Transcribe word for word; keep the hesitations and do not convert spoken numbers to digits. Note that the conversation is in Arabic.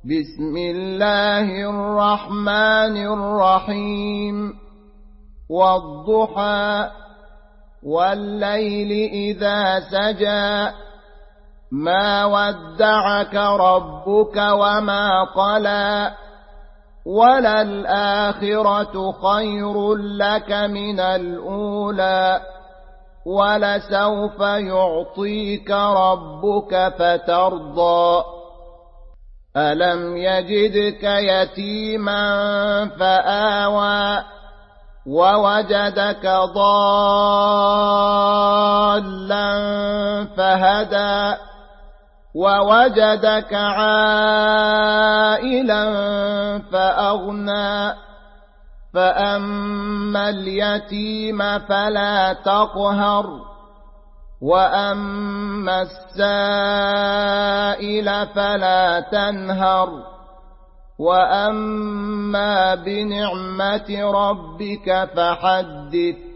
بسم الله الرحمن الرحيم والضحى والليل إذا سجى ما ودعك ربك وما قلى وللآخرة خير لك من الأولى ولسوف يعطيك ربك فترضى ألم يجدك يتيما فآوى ووجدك ضالا فهدى ووجدك عائلا فأغنى فأما اليتيم فلا تقهر وأما السائل فلا تنهر وأما بنعمة ربك فحدث